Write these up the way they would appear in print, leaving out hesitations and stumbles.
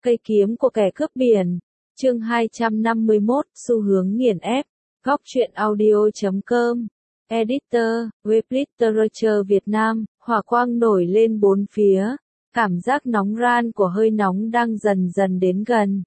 Cây kiếm của kẻ cướp biển. Chương 251, xu hướng nghiền ép. Góc truyện audio.com. Editor, Web Literature Việt Nam. Hỏa quang nổi lên bốn phía. Cảm giác nóng ran của hơi nóng đang dần dần đến gần.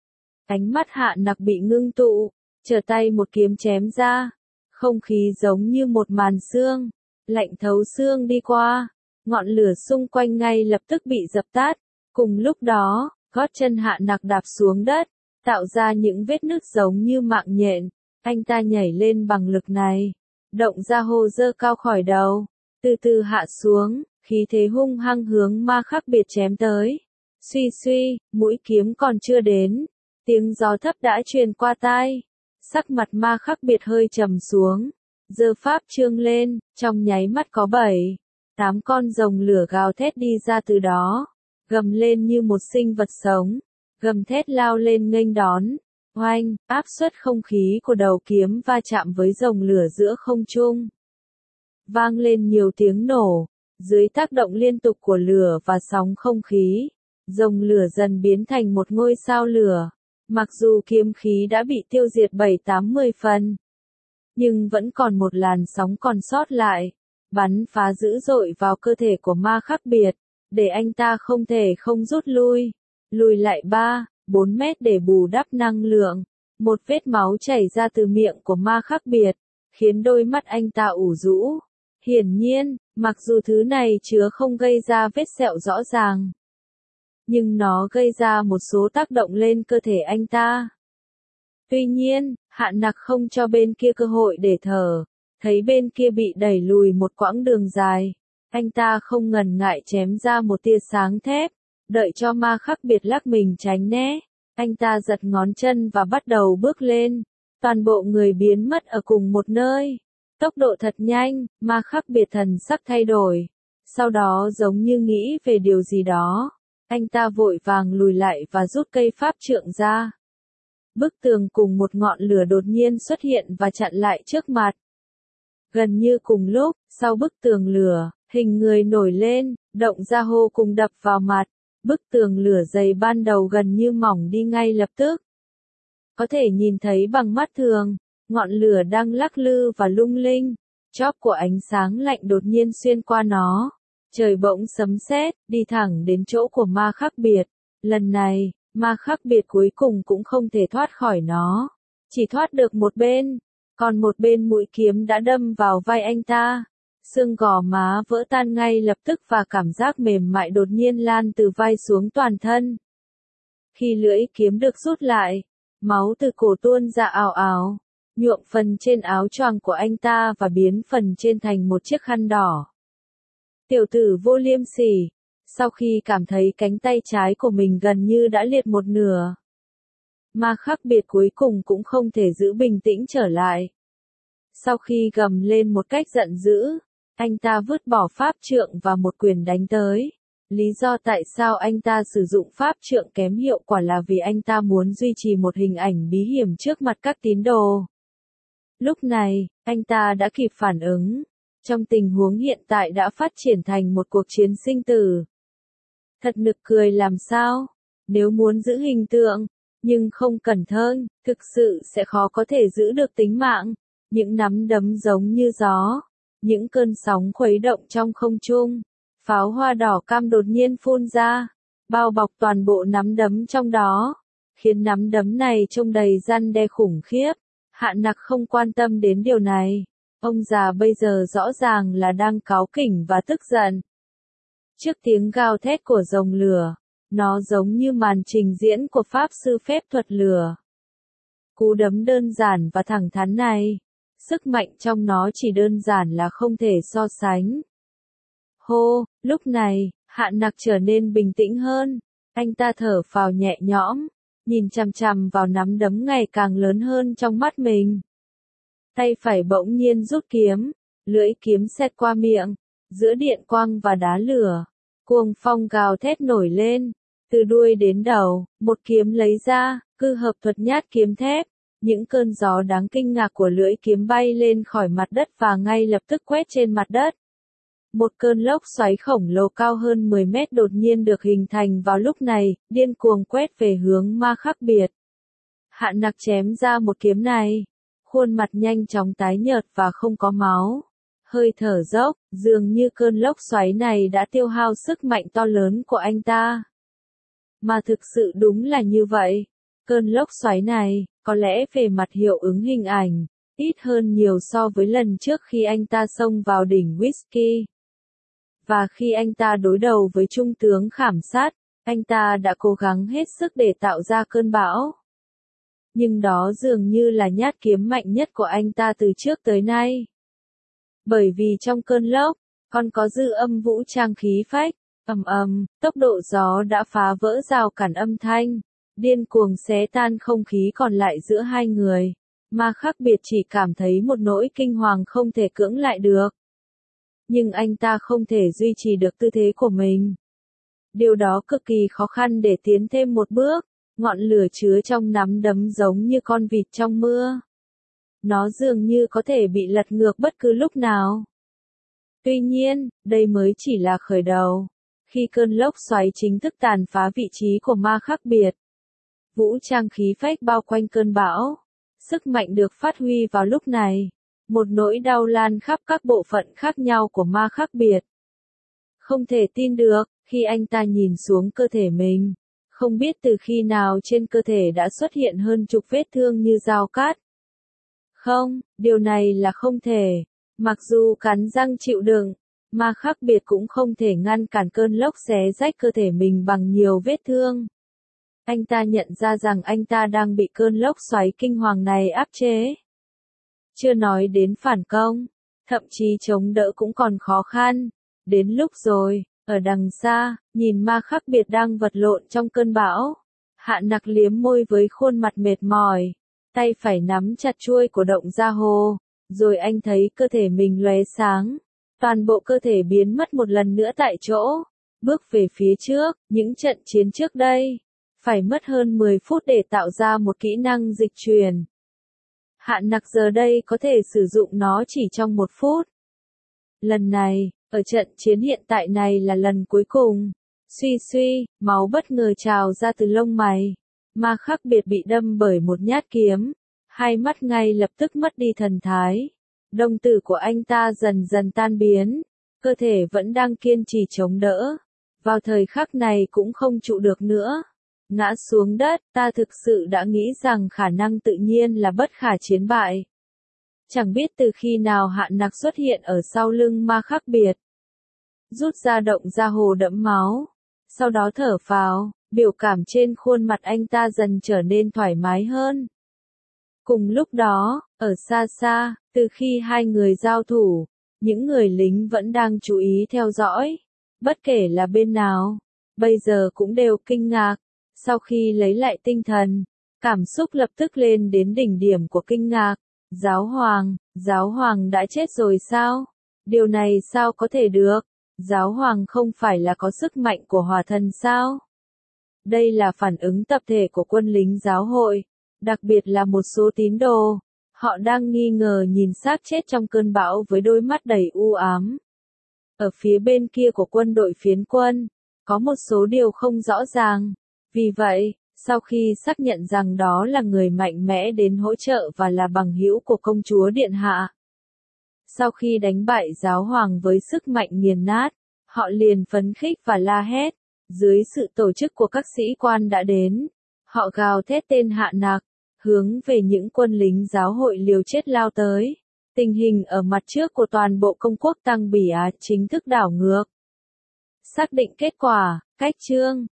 Ánh mắt Hạ Nặc bị ngưng tụ, trở tay một kiếm chém ra. Không khí giống như một màn sương, lạnh thấu xương đi qua. Ngọn lửa xung quanh ngay lập tức bị dập tắt. Cùng lúc đó, gót chân Hạ Nặc đạp xuống đất, tạo ra những vết nứt giống như mạng nhện. Anh ta nhảy lên bằng lực này, động ra hô giơ cao khỏi đầu, từ từ hạ xuống, khí thế hung hăng hướng Ma Khắc Biệt chém tới. Suy suy, mũi kiếm còn chưa đến, tiếng gió thấp đã truyền qua tai. Sắc mặt Ma Khắc Biệt hơi trầm xuống, giơ pháp trương lên, trong nháy mắt có 7-8 con rồng lửa gào thét đi ra từ đó, gầm lên như một sinh vật sống, gầm thét lao lên nghênh đón. Oanh, áp suất không khí của đầu kiếm va chạm với rồng lửa giữa không trung. Vang lên nhiều tiếng nổ, dưới tác động liên tục của lửa và sóng không khí, rồng lửa dần biến thành một ngôi sao lửa. Mặc dù kiếm khí đã bị tiêu diệt 7-8-10 phần, nhưng vẫn còn một làn sóng còn sót lại, bắn phá dữ dội vào cơ thể của Ma Khắc Biệt, để anh ta không thể không rút lui, lùi lại 3-4 mét để bù đắp năng lượng. Một vết máu chảy ra từ miệng của Ma Khắc Biệt, khiến đôi mắt anh ta ủ rũ. Hiển nhiên, mặc dù thứ này chứa không gây ra vết sẹo rõ ràng, nhưng nó gây ra một số tác động lên cơ thể anh ta. Tuy nhiên, Hạ Nặc không cho bên kia cơ hội để thở, thấy bên kia bị đẩy lùi một quãng đường dài, anh ta không ngần ngại chém ra một tia sáng thép, đợi cho Ma Khắc Biệt lắc mình tránh né. Anh ta giật ngón chân và bắt đầu bước lên, toàn bộ người biến mất ở cùng một nơi. Tốc độ thật nhanh, Ma Khắc Biệt thần sắc thay đổi, sau đó giống như nghĩ về điều gì đó. Anh ta vội vàng lùi lại và rút cây pháp trượng ra. Bức tường cùng một ngọn lửa đột nhiên xuất hiện và chặn lại trước mặt. Gần như cùng lúc, sau bức tường lửa, hình người nổi lên, động ra hô cùng đập vào mặt. Bức tường lửa dày ban đầu gần như mỏng đi ngay lập tức. Có thể nhìn thấy bằng mắt thường, ngọn lửa đang lắc lư và lung linh. Chóp của ánh sáng lạnh đột nhiên xuyên qua nó. Trời bỗng sấm sét, đi thẳng đến chỗ của Ma Khắc Biệt. Lần này, Ma Khắc Biệt cuối cùng cũng không thể thoát khỏi nó. Chỉ thoát được một bên, còn một bên mũi kiếm đã đâm vào vai anh ta. Xương gò má vỡ tan ngay lập tức và cảm giác mềm mại đột nhiên lan từ vai xuống toàn thân. Khi lưỡi kiếm được rút lại, máu từ cổ tuôn ra ào ào, nhuộm phần trên áo choàng của anh ta và biến phần trên thành một chiếc khăn đỏ. Tiểu tử vô liêm sỉ, sau khi cảm thấy cánh tay trái của mình gần như đã liệt một nửa, Ma Khắc Biệt cuối cùng cũng không thể giữ bình tĩnh trở lại. Sau khi gầm lên một cách giận dữ, anh ta vứt bỏ pháp trượng và một quyền đánh tới. Lý do tại sao anh ta sử dụng pháp trượng kém hiệu quả là vì anh ta muốn duy trì một hình ảnh bí hiểm trước mặt các tín đồ. Lúc này, anh ta đã kịp phản ứng. Trong tình huống hiện tại đã phát triển thành một cuộc chiến sinh tử. Thật nực cười làm sao? Nếu muốn giữ hình tượng, nhưng không cẩn thận, thực sự sẽ khó có thể giữ được tính mạng. Những nắm đấm giống như gió. Những cơn sóng khuấy động trong không trung, pháo hoa đỏ cam đột nhiên phun ra, bao bọc toàn bộ nắm đấm trong đó, khiến nắm đấm này trông đầy răn đe khủng khiếp. Hạ Nặc không quan tâm đến điều này, ông già bây giờ rõ ràng là đang cáu kỉnh và tức giận. Trước tiếng gào thét của rồng lửa, nó giống như màn trình diễn của pháp sư phép thuật lửa. Cú đấm đơn giản và thẳng thắn này, sức mạnh trong nó chỉ đơn giản là không thể so sánh. Hô, lúc này, Hạ Nặc trở nên bình tĩnh hơn. Anh ta thở phào nhẹ nhõm, nhìn chằm chằm vào nắm đấm ngày càng lớn hơn trong mắt mình. Tay phải bỗng nhiên rút kiếm, lưỡi kiếm xẹt qua miệng, giữa điện quang và đá lửa. Cuồng phong gào thét nổi lên, từ đuôi đến đầu, một kiếm lấy ra, cư hợp thuật nhát kiếm thép. Những cơn gió đáng kinh ngạc của lưỡi kiếm bay lên khỏi mặt đất và ngay lập tức quét trên mặt đất. Một cơn lốc xoáy khổng lồ cao hơn 10 mét đột nhiên được hình thành vào lúc này, điên cuồng quét về hướng Ma Khác Biệt. Hạ Nặc chém ra một kiếm này. Khuôn mặt nhanh chóng tái nhợt và không có máu. Hơi thở dốc, dường như cơn lốc xoáy này đã tiêu hao sức mạnh to lớn của anh ta. Mà thực sự đúng là như vậy. Cơn lốc xoáy này, có lẽ về mặt hiệu ứng hình ảnh, ít hơn nhiều so với lần trước khi anh ta xông vào đỉnh Whisky. Và khi anh ta đối đầu với Trung tướng Khảm Sát, anh ta đã cố gắng hết sức để tạo ra cơn bão. Nhưng đó dường như là nhát kiếm mạnh nhất của anh ta từ trước tới nay. Bởi vì trong cơn lốc, còn có dư âm vũ trang khí phách, tốc độ gió đã phá vỡ rào cản âm thanh, điên cuồng xé tan không khí còn lại giữa hai người. Ma Khác Biệt chỉ cảm thấy một nỗi kinh hoàng không thể cưỡng lại được. Nhưng anh ta không thể duy trì được tư thế của mình. Điều đó cực kỳ khó khăn để tiến thêm một bước. Ngọn lửa chứa trong nắm đấm giống như con vịt trong mưa. Nó dường như có thể bị lật ngược bất cứ lúc nào. Tuy nhiên, đây mới chỉ là khởi đầu. Khi cơn lốc xoáy chính thức tàn phá vị trí của Ma Khác Biệt, vũ trang khí phách bao quanh cơn bão. Sức mạnh được phát huy vào lúc này. Một nỗi đau lan khắp các bộ phận khác nhau của Ma Khác Biệt. Không thể tin được, khi anh ta nhìn xuống cơ thể mình. Không biết từ khi nào trên cơ thể đã xuất hiện hơn chục vết thương như dao cát. Không, điều này là không thể. Mặc dù cắn răng chịu đựng, Ma Khác Biệt cũng không thể ngăn cản cơn lốc xé rách cơ thể mình bằng nhiều vết thương. Anh ta nhận ra rằng anh ta đang bị cơn lốc xoáy kinh hoàng này áp chế. Chưa nói đến phản công, thậm chí chống đỡ cũng còn khó khăn. Đến lúc rồi. Ở đằng xa, nhìn Ma Khác Biệt đang vật lộn trong cơn bão. Hạ Nặc liếm môi với khuôn mặt mệt mỏi. Tay phải nắm chặt chuôi của động gia hồ. Rồi anh thấy cơ thể mình lóe sáng. Toàn bộ cơ thể biến mất một lần nữa tại chỗ. Bước về phía trước, những trận chiến trước đây. Phải mất hơn 10 phút để tạo ra một kỹ năng dịch truyền. Hạ Nặc giờ đây có thể sử dụng nó chỉ trong 1 phút. Lần này, ở trận chiến hiện tại này là lần cuối cùng. Suy, máu bất ngờ trào ra từ lông mày. Ma Khác Biệt bị đâm bởi một nhát kiếm. Hai mắt ngay lập tức mất đi thần thái. Đồng tử của anh ta dần dần tan biến. Cơ thể vẫn đang kiên trì chống đỡ. Vào thời khắc này cũng không trụ được nữa. Ngã xuống đất, ta thực sự đã nghĩ rằng khả năng tự nhiên là bất khả chiến bại. Chẳng biết từ khi nào Hạ Nặc xuất hiện ở sau lưng Ma Khác Biệt. Rút ra động gia hồ đẫm máu. Sau đó thở phào, biểu cảm trên khuôn mặt anh ta dần trở nên thoải mái hơn. Cùng lúc đó, ở xa xa, từ khi hai người giao thủ, những người lính vẫn đang chú ý theo dõi. Bất kể là bên nào, bây giờ cũng đều kinh ngạc. Sau khi lấy lại tinh thần, cảm xúc lập tức lên đến đỉnh điểm của kinh ngạc. Giáo hoàng đã chết rồi sao? Điều này sao có thể được? Giáo hoàng không phải là có sức mạnh của hỏa thần sao? Đây là phản ứng tập thể của quân lính giáo hội, đặc biệt là một số tín đồ. Họ đang nghi ngờ nhìn xác chết trong cơn bão với đôi mắt đầy u ám. Ở phía bên kia của quân đội phiến quân, có một số điều không rõ ràng. Vì vậy, sau khi xác nhận rằng đó là người mạnh mẽ đến hỗ trợ và là bằng hữu của công chúa Điện Hạ. Sau khi đánh bại giáo hoàng với sức mạnh nghiền nát, họ liền phấn khích và la hét. Dưới sự tổ chức của các sĩ quan đã đến, họ gào thét tên Hạ Nặc, hướng về những quân lính giáo hội liều chết lao tới. Tình hình ở mặt trước của toàn bộ công quốc Tăng Bỉ Á chính thức đảo ngược. Xác định kết quả, cách chương.